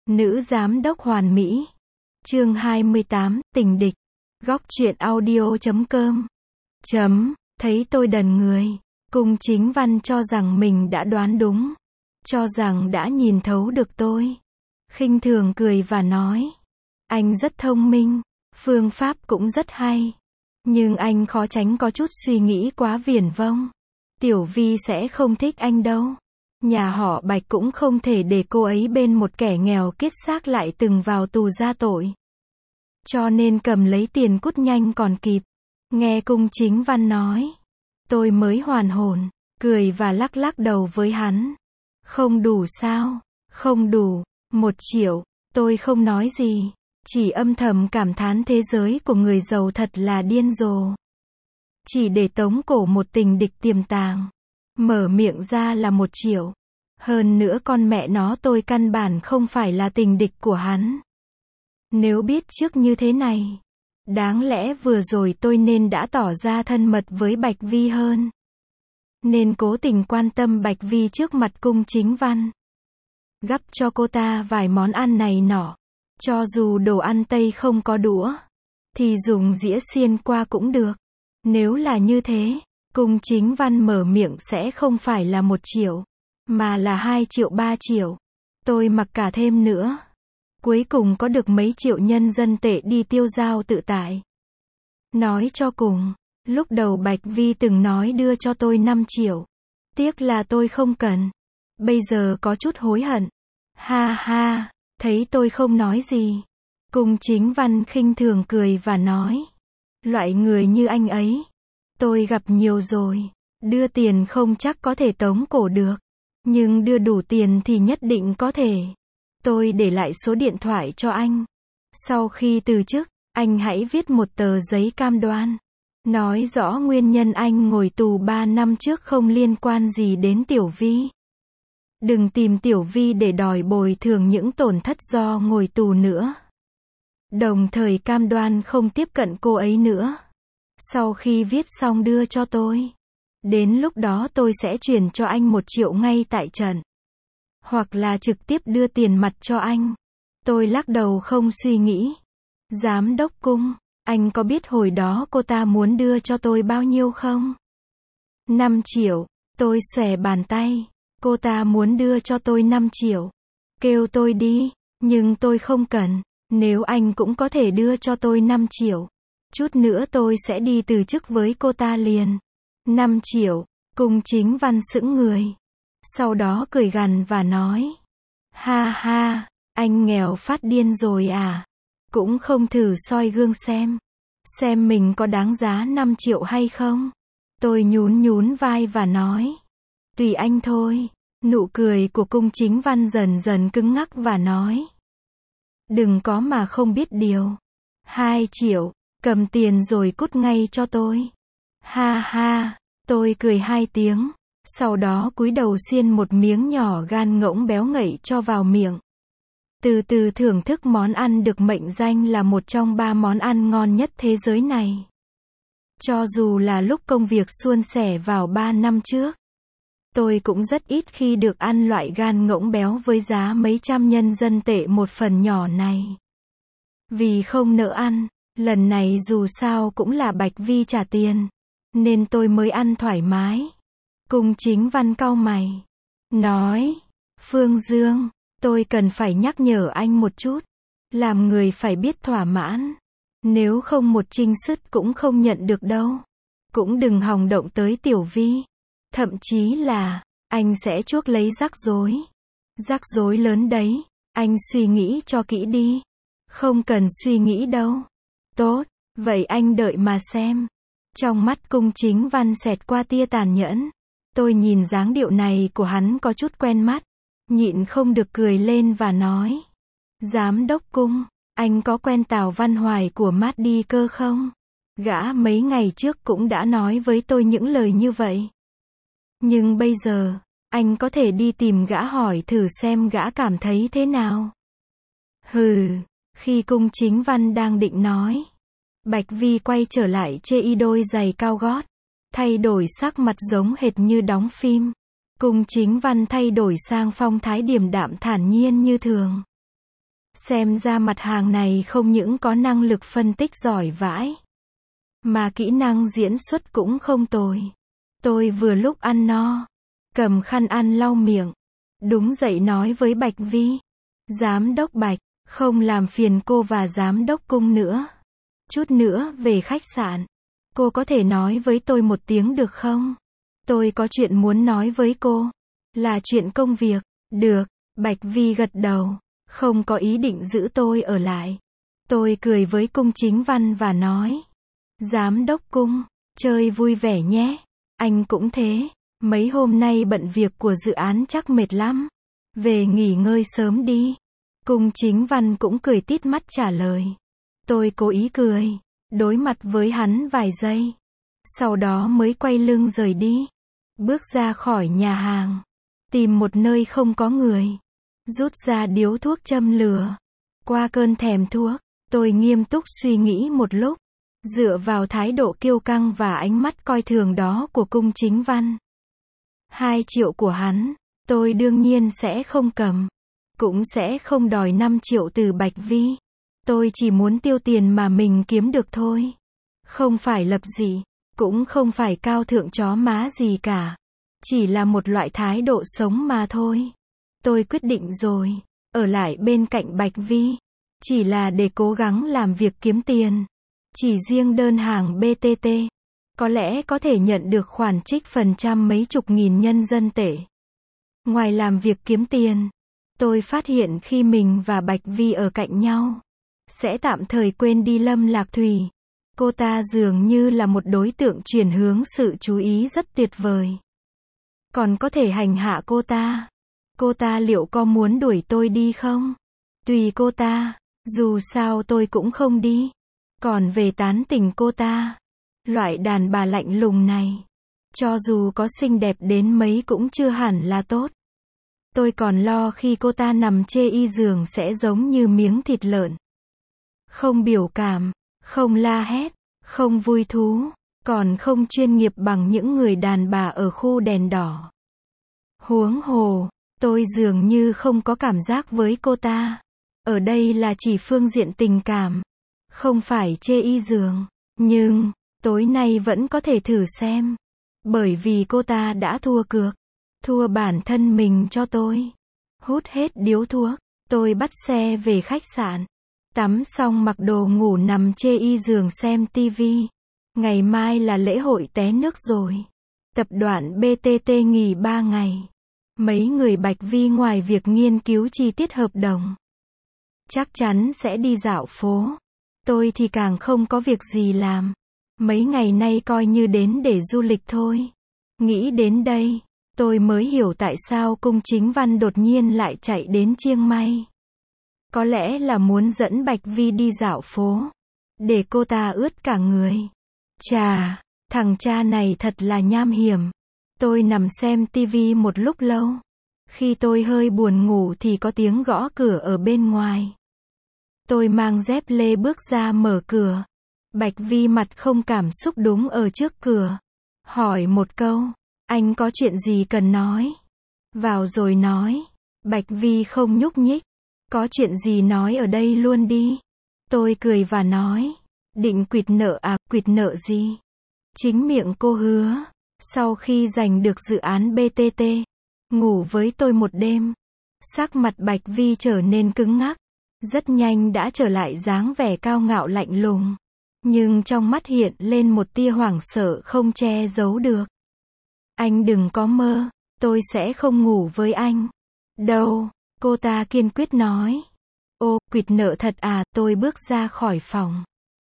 Nữ giám đốc hoàn mỹ. Chương 28, tình địch. Góc truyện audio.com. Thấy tôi đần người. Cung Chính Văn cho rằng mình đã đoán đúng. Cho rằng đã nhìn thấu được tôi. Khinh thường cười và nói. Anh rất thông minh. Phương pháp cũng rất hay. Nhưng anh khó tránh có chút suy nghĩ quá viển vông. Tiểu Vi sẽ không thích anh đâu. Nhà họ Bạch cũng không thể để cô ấy bên một kẻ nghèo kiết xác lại từng vào tù ra tội. Cho nên cầm lấy tiền cút nhanh còn kịp. Nghe Cung Chính Văn nói. Tôi mới hoàn hồn, cười và lắc lắc đầu với hắn. Không đủ sao? Không đủ. 1 triệu. Tôi không nói gì. Chỉ âm thầm cảm thán thế giới của người giàu thật là điên rồ. Chỉ để tống cổ một tình địch tiềm tàng. Mở miệng ra là 1 triệu. Hơn nữa con mẹ nó tôi căn bản không phải là tình địch của hắn. Nếu biết trước như thế này, đáng lẽ vừa rồi tôi nên đã tỏ ra thân mật với Bạch Vi hơn. Nên cố tình quan tâm Bạch Vi trước mặt Cung Chính Văn. Gắp cho cô ta vài món ăn này nọ. Cho dù đồ ăn Tây không có đũa, thì dùng dĩa xiên qua cũng được. Nếu là như thế, Cung Chính Văn mở miệng sẽ không phải là 1 triệu, mà là 2 triệu 3 triệu. Tôi mặc cả thêm nữa. Cuối cùng có được mấy triệu nhân dân tệ đi tiêu dao tự tại. Nói cho cùng, lúc đầu Bạch Vi từng nói đưa cho tôi 5 triệu. Tiếc là tôi không cần. Bây giờ có chút hối hận. Ha ha, thấy tôi không nói gì. Cung Chính Văn khinh thường cười và nói. Loại người như anh ấy, tôi gặp nhiều rồi. Đưa tiền không chắc có thể tống cổ được. Nhưng đưa đủ tiền thì nhất định có thể. Tôi để lại số điện thoại cho anh. Sau khi từ chức, anh hãy viết một tờ giấy cam đoan. Nói rõ nguyên nhân anh ngồi tù 3 năm trước không liên quan gì đến Tiểu Vi. Đừng tìm Tiểu Vi để đòi bồi thường những tổn thất do ngồi tù nữa. Đồng thời cam đoan không tiếp cận cô ấy nữa. Sau khi viết xong đưa cho tôi. Đến lúc đó tôi sẽ chuyển cho anh 1 triệu ngay tại trận. Hoặc là trực tiếp đưa tiền mặt cho anh. Tôi lắc đầu không suy nghĩ. Giám đốc Cung, anh có biết hồi đó cô ta muốn đưa cho tôi bao nhiêu không? 5 triệu. Tôi xòe bàn tay. Cô ta muốn đưa cho tôi 5 triệu. Kêu tôi đi, nhưng tôi không cần. Nếu anh cũng có thể đưa cho tôi 5 triệu. Chút nữa tôi sẽ đi từ chức với cô ta liền. 5 triệu. Cung Chính Văn sững người. Sau đó cười gằn và nói. Ha ha, anh nghèo phát điên rồi à? Cũng không thử soi gương xem. Xem mình có đáng giá 5 triệu hay không? Tôi nhún vai và nói. Tùy anh thôi. Nụ cười của Cung Chính Văn dần dần cứng ngắc và nói. Đừng có mà không biết điều. 2 triệu, cầm tiền rồi cút ngay cho tôi. Ha ha, tôi cười 2 tiếng. Sau đó cúi đầu xiên một miếng nhỏ gan ngỗng béo ngậy cho vào miệng. Từ từ thưởng thức món ăn được mệnh danh là một trong 3 món ăn ngon nhất thế giới này. Cho dù là lúc công việc suôn sẻ vào 3 năm trước, tôi cũng rất ít khi được ăn loại gan ngỗng béo với giá mấy trăm nhân dân tệ một phần nhỏ này. Vì không nỡ ăn, lần này dù sao cũng là Bạch Vi trả tiền, nên tôi mới ăn thoải mái. Cung Chính Văn cau mày. Nói, Phương Dương, tôi cần phải nhắc nhở anh một chút. Làm người phải biết thỏa mãn. Nếu không một trinh sứt cũng không nhận được đâu. Cũng đừng hòng động tới Tiểu Vi. Thậm chí là, anh sẽ chuốc lấy rắc rối. Rắc rối lớn đấy. Anh suy nghĩ cho kỹ đi. Không cần suy nghĩ đâu. Tốt, vậy anh đợi mà xem. Trong mắt Cung Chính Văn xẹt qua tia tàn nhẫn. Tôi nhìn dáng điệu này của hắn có chút quen mắt. Nhịn không được cười lên và nói. Giám đốc Cung, anh có quen Tào Văn Hoài của Mát Đi Cơ không? Gã mấy ngày trước cũng đã nói với tôi những lời như vậy. Nhưng bây giờ, anh có thể đi tìm gã hỏi thử xem gã cảm thấy thế nào. Hừ, khi Cung Chính Văn đang định nói. Bạch Vi quay trở lại chê y đôi giày cao gót. Thay đổi sắc mặt giống hệt như đóng phim. Cung Chính Văn thay đổi sang phong thái điềm đạm thản nhiên như thường. Xem ra mặt hàng này không những có năng lực phân tích giỏi vãi, mà kỹ năng diễn xuất cũng không tồi. Tôi vừa lúc ăn no, cầm khăn ăn lau miệng, đúng dậy nói với Bạch Vi. Giám đốc Bạch, không làm phiền cô và giám đốc Cung nữa. Chút nữa về khách sạn, cô có thể nói với tôi một tiếng được không? Tôi có chuyện muốn nói với cô. Là chuyện công việc. Được, Bạch Vi gật đầu, không có ý định giữ tôi ở lại. Tôi cười với Cung Chính Văn và nói. Giám đốc Cung, chơi vui vẻ nhé. Anh cũng thế, mấy hôm nay bận việc của dự án chắc mệt lắm. Về nghỉ ngơi sớm đi. Cung Chính Văn cũng cười tít mắt trả lời. Tôi cố ý cười, đối mặt với hắn vài giây. Sau đó mới quay lưng rời đi. Bước ra khỏi nhà hàng, tìm một nơi không có người, rút ra điếu thuốc châm lửa. Qua cơn thèm thuốc, tôi nghiêm túc suy nghĩ một lúc. Dựa vào thái độ kiêu căng và ánh mắt coi thường đó của Cung Chính Văn, 2 triệu của hắn, tôi đương nhiên sẽ không cầm. Cũng sẽ không đòi 5 triệu từ Bạch Vi. Tôi chỉ muốn tiêu tiền mà mình kiếm được thôi. Không phải lập dị, cũng không phải cao thượng chó má gì cả. Chỉ là một loại thái độ sống mà thôi. Tôi quyết định rồi, ở lại bên cạnh Bạch Vi, chỉ là để cố gắng làm việc kiếm tiền. Chỉ riêng đơn hàng BTT, có lẽ có thể nhận được khoản trích phần trăm mấy chục nghìn nhân dân tệ. Ngoài làm việc kiếm tiền, tôi phát hiện khi mình và Bạch Vi ở cạnh nhau, sẽ tạm thời quên đi Lâm Lạc Thủy. Cô ta dường như là một đối tượng chuyển hướng sự chú ý rất tuyệt vời. Còn có thể hành hạ cô ta. Cô ta liệu có muốn đuổi tôi đi không? Tùy cô ta, dù sao tôi cũng không đi. Còn về tán tỉnh cô ta, loại đàn bà lạnh lùng này, cho dù có xinh đẹp đến mấy cũng chưa hẳn là tốt. Tôi còn lo khi cô ta nằm chê y giường sẽ giống như miếng thịt lợn. Không biểu cảm, không la hét, không vui thú, còn không chuyên nghiệp bằng những người đàn bà ở khu đèn đỏ. Huống hồ, tôi dường như không có cảm giác với cô ta. Ở đây là chỉ phương diện tình cảm, không phải chê y giường. Nhưng, tối nay vẫn có thể thử xem. Bởi vì cô ta đã thua cược. Thua bản thân mình cho tôi. Hút hết điếu thuốc, tôi bắt xe về khách sạn. Tắm xong mặc đồ ngủ nằm chê y giường xem tivi. Ngày mai là lễ hội té nước rồi. Tập đoàn BTT nghỉ 3 ngày. Mấy người Bạch Vi ngoài việc nghiên cứu chi tiết hợp đồng, chắc chắn sẽ đi dạo phố. Tôi thì càng không có việc gì làm. Mấy ngày nay coi như đến để du lịch thôi. Nghĩ đến đây, tôi mới hiểu tại sao Cung Chính Văn đột nhiên lại chạy đến Chiang Mai. Có lẽ là muốn dẫn Bạch Vi đi dạo phố, để cô ta ướt cả người. Chà, thằng cha này thật là nham hiểm. Tôi nằm xem tivi một lúc lâu. Khi tôi hơi buồn ngủ thì có tiếng gõ cửa ở bên ngoài. Tôi mang dép lê bước ra mở cửa. Bạch Vi mặt không cảm xúc đúng ở trước cửa. Hỏi một câu, anh có chuyện gì cần nói? Vào rồi nói. Bạch Vi không nhúc nhích. Có chuyện gì nói ở đây luôn đi. Tôi cười và nói. Định quỵt nợ à, quỵt nợ gì? Chính miệng cô hứa. Sau khi giành được dự án BTT, ngủ với tôi một đêm. Sắc mặt Bạch Vi trở nên cứng ngắc. Rất nhanh đã trở lại dáng vẻ cao ngạo lạnh lùng. Nhưng trong mắt hiện lên một tia hoảng sợ không che giấu được. Anh đừng có mơ, tôi sẽ không ngủ với anh. Đâu, cô ta kiên quyết nói. Ô, quỵt nợ thật à, tôi bước ra khỏi phòng.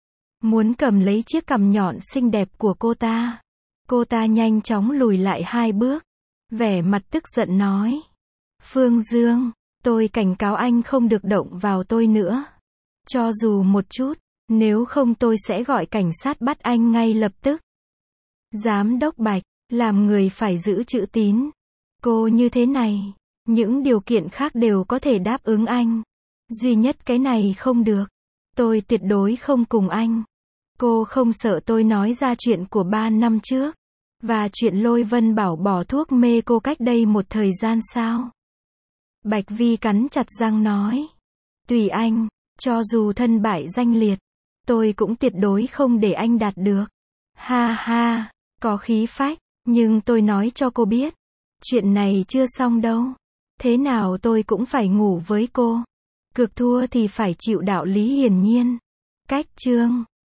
Muốn cầm lấy chiếc cằm nhọn xinh đẹp của cô ta. Cô ta nhanh chóng lùi lại 2 bước. Vẻ mặt tức giận nói. Phương Dương, tôi cảnh cáo anh không được động vào tôi nữa. Cho dù một chút, nếu không tôi sẽ gọi cảnh sát bắt anh ngay lập tức. Giám đốc Bạch, làm người phải giữ chữ tín. Cô như thế này, những điều kiện khác đều có thể đáp ứng anh. Duy nhất cái này không được. Tôi tuyệt đối không cùng anh. Cô không sợ tôi nói ra chuyện của 3 năm trước. Và chuyện Lôi Vân Bảo bỏ thuốc mê cô cách đây một thời gian sao? Bạch Vi cắn chặt răng nói. Tùy anh, cho dù thân bại danh liệt, tôi cũng tuyệt đối không để anh đạt được. Ha ha, có khí phách, nhưng tôi nói cho cô biết, chuyện này chưa xong đâu. Thế nào tôi cũng phải ngủ với cô. Cược thua thì phải chịu đạo lý hiển nhiên. Cách chương